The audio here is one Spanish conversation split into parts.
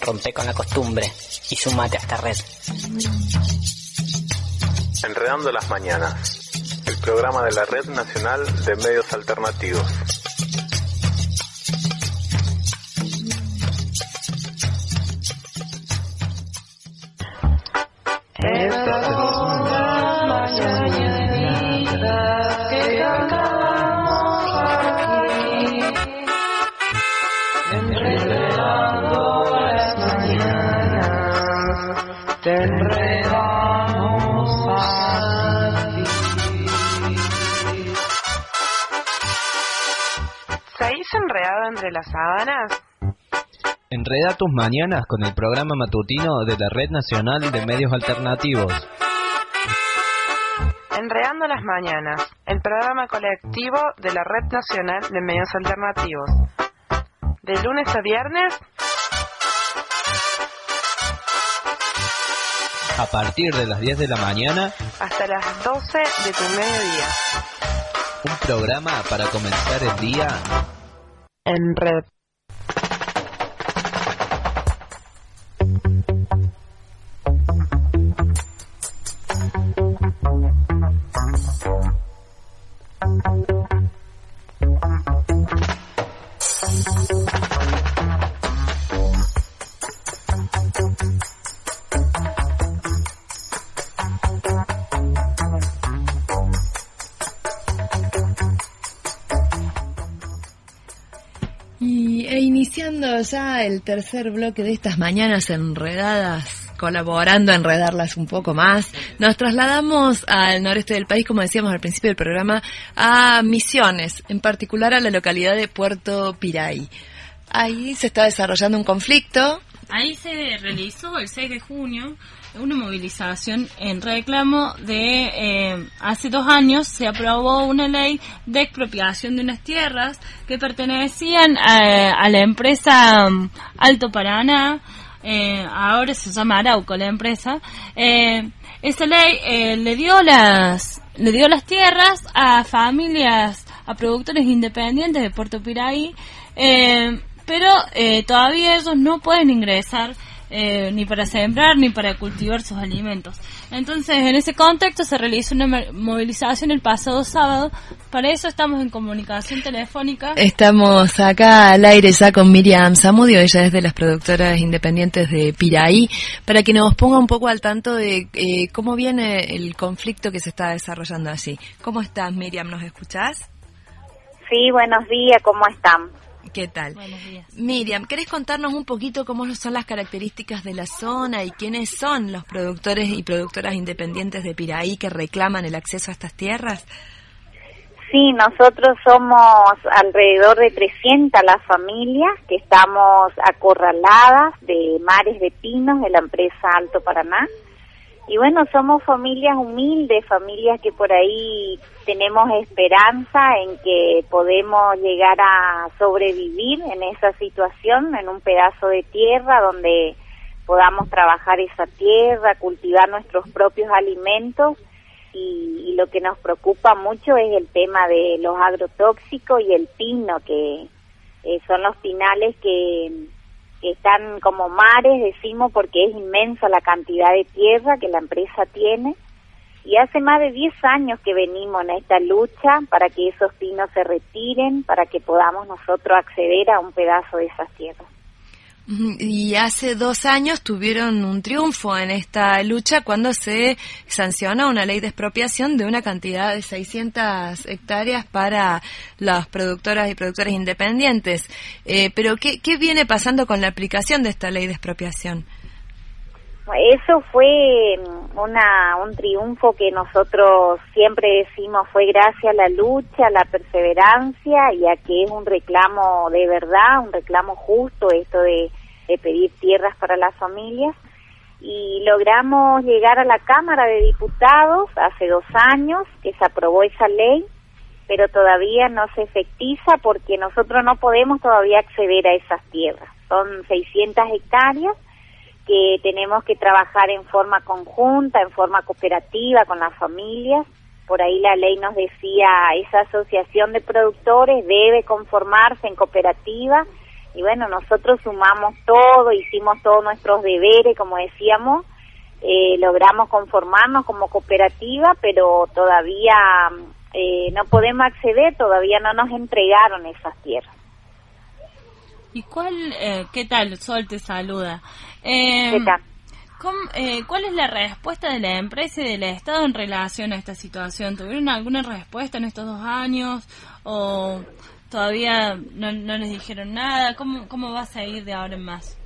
rompe con la costumbre y sumate a esta red. Enredando las mañanas, el programa de la Red Nacional de Medios Alternativos. Estas son las mañanitas que cantamos aquí, enredando las mañanas, te enredamos a ti. ¿Seguís enredado entre las sábanas? Enreda tus mañanas con el programa matutino de la Red Nacional de Medios Alternativos. Enredando las mañanas, el programa colectivo de la Red Nacional de Medios Alternativos. De lunes a viernes, A partir de las 10 de la mañana, hasta las 12 de tu mediodía. un programa para comenzar el día En red. Iniciando ya el tercer bloque de estas mañanas enredadas, colaborando a enredarlas un poco más, nos trasladamos al noreste del país, como decíamos al principio del programa, a Misiones, en particular a la localidad de Puerto Piraí. Ahí se está desarrollando un conflicto. Ahí se realizó el 6 de junio una movilización en reclamo de, hace 2 años se aprobó una ley de expropiación de unas tierras que pertenecían a la empresa Alto Paraná, ahora se llama Arauco la empresa. Esa ley le dio las tierras a familias, a productores independientes de Puerto Piraí, pero todavía ellos no pueden ingresar ni para sembrar ni para cultivar sus alimentos. Entonces, en ese contexto se realizó una movilización el pasado sábado. Para eso estamos en comunicación telefónica. Estamos acá al aire ya con Miriam Zamudio, ella es de las productoras independientes de Piraí, para que nos ponga un poco al tanto de cómo viene el conflicto que se está desarrollando allí. ¿Cómo estás, Miriam? ¿Nos escuchás? Sí, buenos días, ¿cómo están? ¿Qué tal? Buenos días. Miriam, ¿querés contarnos un poquito cómo son las características de la zona y quiénes son los productores y productoras independientes de Piraí que reclaman el acceso a estas tierras? Sí, nosotros somos alrededor de 300 las familias que estamos acorraladas de mares de pinos de la empresa Alto Paraná. Y bueno, somos familias humildes, familias que por ahí tenemos esperanza en que podemos llegar a sobrevivir en esa situación, en un pedazo de tierra donde podamos trabajar esa tierra, cultivar nuestros propios alimentos. Y lo que nos preocupa mucho es el tema de los agrotóxicos y el pino, que son los pinales que están como mares, decimos, porque es inmensa la cantidad de tierra que la empresa tiene. Y hace más de 10 años que venimos en esta lucha para que esos pinos se retiren, para que podamos nosotros acceder a un pedazo de esas tierras. Y hace 2 años tuvieron un triunfo en esta lucha cuando se sancionó una ley de expropiación de una cantidad de 600 hectáreas para las productoras y productores independientes. Pero ¿qué viene pasando con la aplicación de esta ley de expropiación? Eso fue un triunfo que nosotros siempre decimos fue gracias a la lucha, a la perseverancia y a que es un reclamo de verdad, un reclamo justo, esto de pedir tierras para las familias. Y logramos llegar a la Cámara de Diputados hace 2 años que se aprobó esa ley, pero todavía no se efectiza porque nosotros no podemos todavía acceder a esas tierras. Son 600 hectáreas que tenemos que trabajar en forma conjunta, en forma cooperativa con las familias. Por ahí la ley nos decía, esa asociación de productores debe conformarse en cooperativa Y bueno, nosotros sumamos todo, hicimos todos nuestros deberes, como decíamos, logramos conformarnos como cooperativa, pero todavía no podemos acceder, todavía no nos entregaron esas tierras. ¿Y qué tal? Sol te saluda. ¿Qué tal? ¿Cuál es la respuesta de la empresa y del Estado en relación a esta situación? ¿Tuvieron alguna respuesta en estos 2 años o todavía no les dijeron nada? ¿Cómo va a seguir de ahora en más?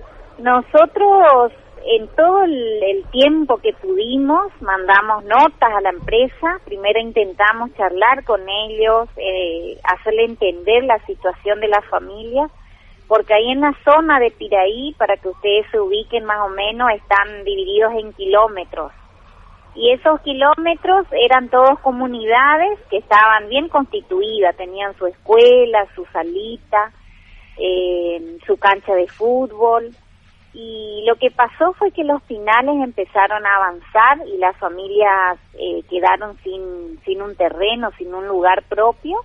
Nosotros en todo el tiempo que pudimos mandamos notas a la empresa. Primero intentamos charlar con ellos, hacerle entender la situación de la familia, porque ahí en la zona de Piraí, para que ustedes se ubiquen más o menos, están divididos en kilómetros. Y esos kilómetros eran todos comunidades que estaban bien constituidas, tenían su escuela, su salita, su cancha de fútbol. Y lo que pasó fue que los finales empezaron a avanzar y las familias quedaron sin un terreno, sin un lugar propio.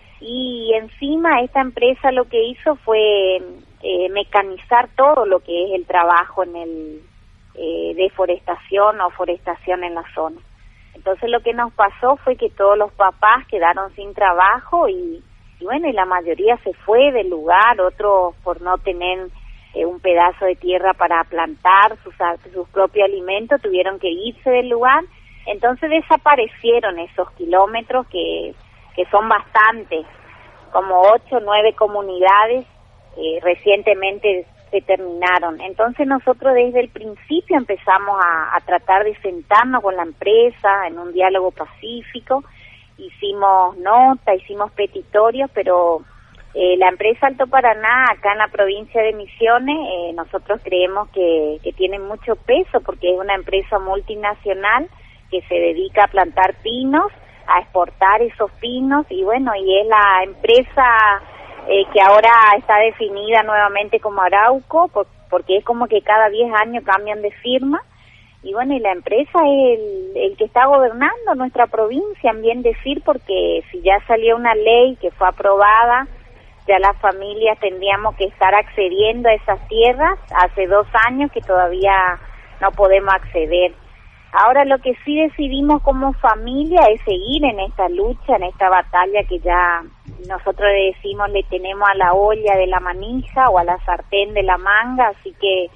Y encima esta empresa lo que hizo fue mecanizar todo lo que es el trabajo en el deforestación o forestación en la zona. Entonces lo que nos pasó fue que todos los papás quedaron sin trabajo y bueno, y la mayoría se fue del lugar, otros por no tener un pedazo de tierra para plantar sus propios alimentos tuvieron que irse del lugar. Entonces desaparecieron esos kilómetros que son bastantes, como 8 o 9 comunidades recientemente se terminaron. Entonces nosotros desde el principio empezamos a tratar de sentarnos con la empresa en un diálogo pacífico, hicimos nota, hicimos petitorios, pero la empresa Alto Paraná, acá en la provincia de Misiones, nosotros creemos que tiene mucho peso porque es una empresa multinacional que se dedica a plantar pinos, a exportar esos pinos y bueno, y es la empresa que ahora está definida nuevamente como Arauco, porque es como que cada 10 años cambian de firma. Y bueno, y la empresa es el que está gobernando nuestra provincia, en bien decir, porque si ya salió una ley que fue aprobada, ya las familias tendríamos que estar accediendo a esas tierras. Hace 2 años que todavía no podemos acceder. Ahora lo que sí decidimos como familia es seguir en esta lucha, en esta batalla que ya nosotros le decimos, le tenemos a la olla de la manija o a la sartén de la manga, así que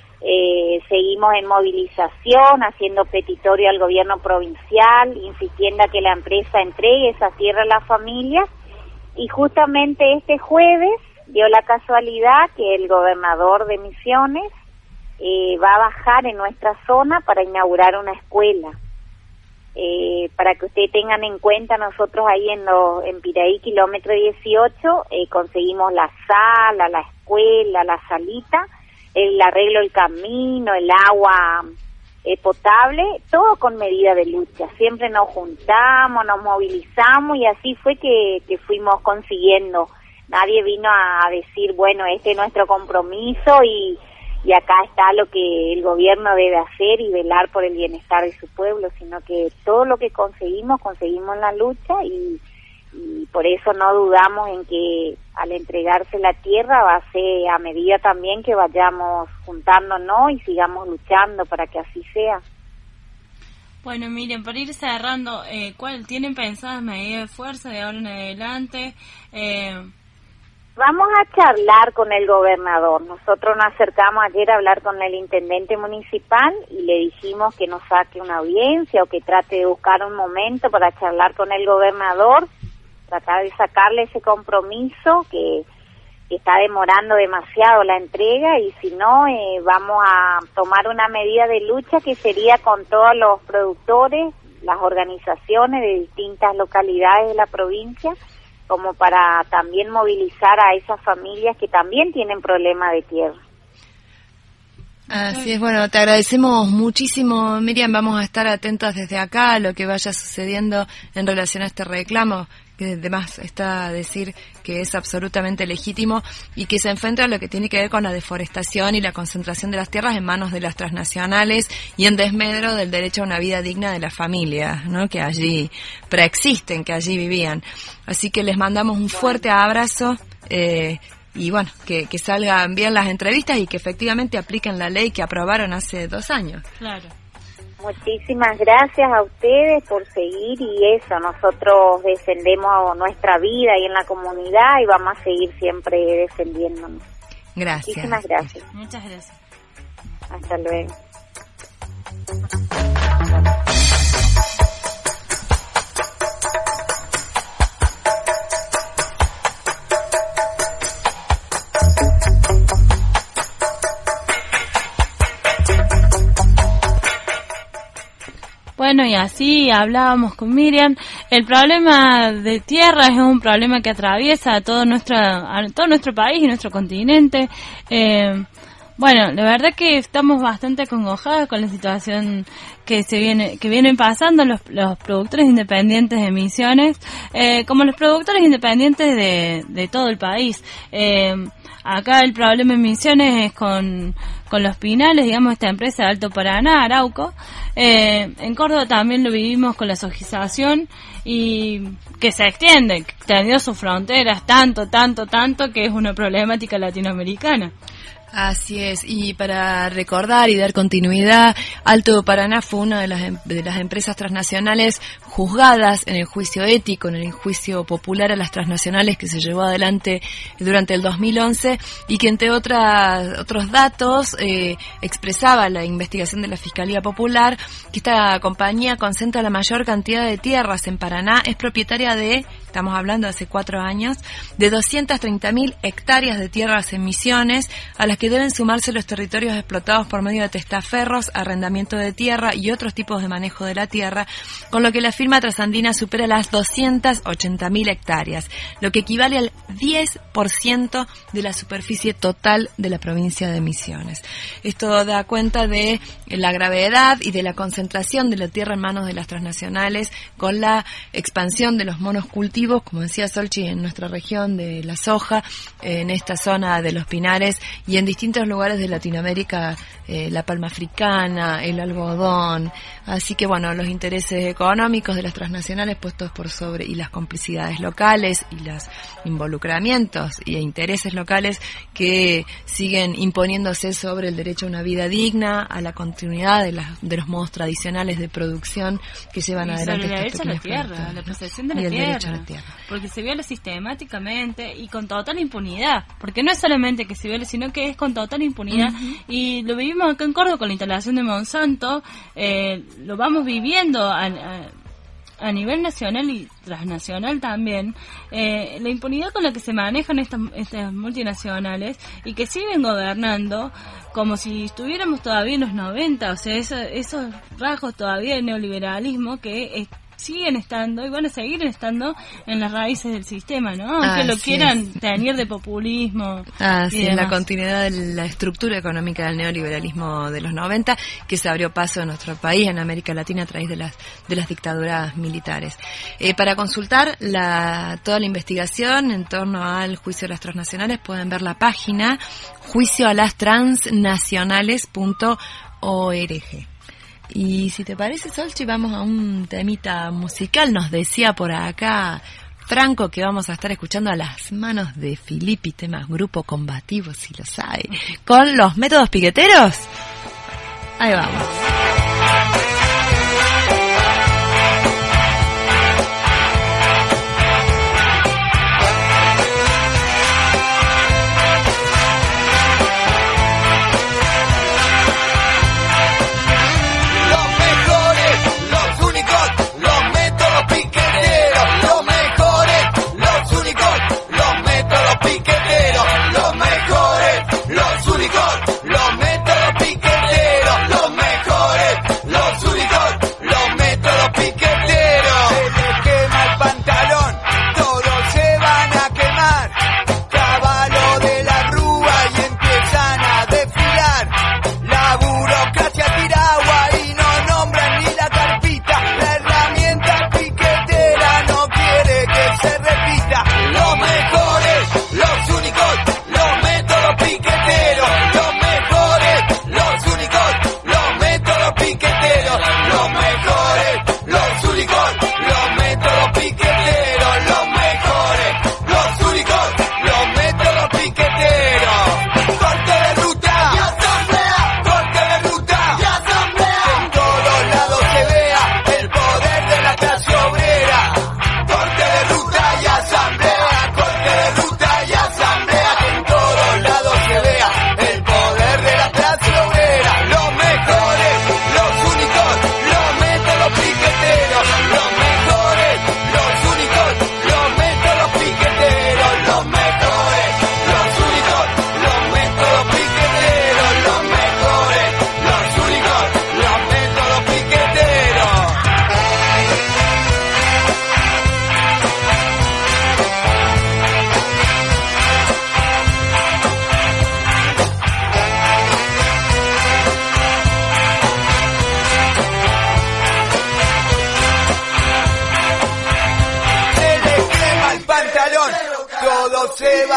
seguimos en movilización, haciendo petitorio al gobierno provincial, insistiendo a que la empresa entregue esa tierra a las familias. Y justamente este jueves dio la casualidad que el gobernador de Misiones va a bajar en nuestra zona para inaugurar una escuela. Para que ustedes tengan en cuenta, nosotros ahí en Piraí, kilómetro 18, conseguimos la sala, la escuela, la salita, el arreglo del camino, el agua potable, todo con medida de lucha. Siempre nos juntamos, nos movilizamos y así fue que fuimos consiguiendo. Nadie vino a decir, bueno, este es nuestro compromiso y acá está lo que el gobierno debe hacer y velar por el bienestar de su pueblo, sino que todo lo que conseguimos en la lucha y por eso no dudamos en que al entregarse la tierra va a ser a medida también que vayamos juntándonos y sigamos luchando para que así sea. Bueno, miren, para ir cerrando, ¿cuál tienen pensadas medidas de fuerza de ahora en adelante? Vamos a charlar con el gobernador. Nosotros nos acercamos ayer a hablar con el intendente municipal y le dijimos que nos saque una audiencia o que trate de buscar un momento para charlar con el gobernador, tratar de sacarle ese compromiso que está demorando demasiado la entrega y si no, vamos a tomar una medida de lucha que sería con todos los productores, las organizaciones de distintas localidades de la provincia, como para también movilizar a esas familias que también tienen problemas de tierra. Así es, bueno, te agradecemos muchísimo, Miriam. Vamos a estar atentas desde acá a lo que vaya sucediendo en relación a este reclamo, que además está a decir que es absolutamente legítimo y que se enfrenta a lo que tiene que ver con la deforestación y la concentración de las tierras en manos de las transnacionales y en desmedro del derecho a una vida digna de las familias, ¿no?, que allí preexisten, que allí vivían. Así que les mandamos un fuerte abrazo, y bueno, que salgan bien las entrevistas y que efectivamente apliquen la ley que aprobaron hace 2 años. Claro. Muchísimas gracias a ustedes por seguir, y eso, nosotros defendemos nuestra vida ahí en la comunidad y vamos a seguir siempre defendiéndonos. Gracias. Muchísimas gracias. Muchas gracias. Hasta luego. Bueno, y así hablábamos con Miriam. El problema de tierra es un problema que atraviesa a todo nuestro país y nuestro continente. Bueno, la verdad que estamos bastante acongojadas con la situación que vienen pasando los productores independientes de Misiones, como los productores independientes de todo el país. Acá el problema en Misiones es con los pinales, digamos, esta empresa de Alto Paraná, Arauco. En Córdoba también lo vivimos con la sojización, y que se extiende, que extendió sus fronteras tanto, que es una problemática latinoamericana. Así es, y para recordar y dar continuidad, Alto Paraná fue una de las empresas transnacionales juzgadas en el juicio ético, en el juicio popular a las transnacionales que se llevó adelante durante el 2011, y que entre otros datos expresaba la investigación de la Fiscalía Popular que esta compañía concentra la mayor cantidad de tierras en Paraná, es propietaria de, estamos hablando de hace 4 años, de 230.000 hectáreas de tierras en Misiones, a las que deben sumarse los territorios explotados por medio de testaferros, arrendamiento de tierra y otros tipos de manejo de la tierra, con lo que la firma trasandina supera las 280.000 hectáreas, lo que equivale al 10% de la superficie total de la provincia de Misiones. Esto da cuenta de la gravedad y de la concentración de la tierra en manos de las transnacionales, con la expansión de los monocultivos, como decía Solchi, en nuestra región de la soja, en esta zona de los pinares y en distintos lugares de Latinoamérica, la palma africana, el algodón. Así que bueno, los intereses económicos de las transnacionales puestos por sobre, y las complicidades locales y los involucramientos y intereses locales que siguen imponiéndose sobre el derecho a una vida digna, a la continuidad de los modos tradicionales de producción que llevan adelante estos pequeños productores, la posesión de la tierra, porque se viola sistemáticamente y con total impunidad, porque no es solamente que se viole, sino que es con total impunidad. Y lo vivimos acá en Córdoba con la instalación de Monsanto, lo vamos viviendo a nivel nacional y transnacional también, la impunidad con la que se manejan estas multinacionales y que siguen gobernando como si estuviéramos todavía en los 90, o sea, esos rasgos todavía de neoliberalismo que siguen estando y van a seguir estando en las raíces del sistema, ¿no? Aunque lo quieran tener de populismo. Sí, en la continuidad de la estructura económica del neoliberalismo de los 90, que se abrió paso en nuestro país, en América Latina, a través de las dictaduras militares. Para consultar toda la investigación en torno al juicio de las transnacionales, pueden ver la página juicioalastransnacionales.org. Y si te parece, Solchi, vamos a un temita musical. Nos decía por acá Franco que vamos a estar escuchando a Las Manos de Filippi, tema grupo combativo, si lo sabe, con Los Métodos Piqueteros. Ahí vamos. Los únicos, los métodos piqueteros, los mejores, los únicos.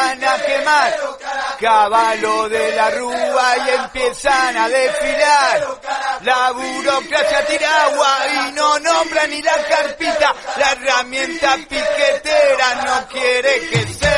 van a quemar. Caballo de la Rúa y empiezan a desfilar. La burocracia tira agua y no nombra ni la carpita. La herramienta piquetera no quiere que se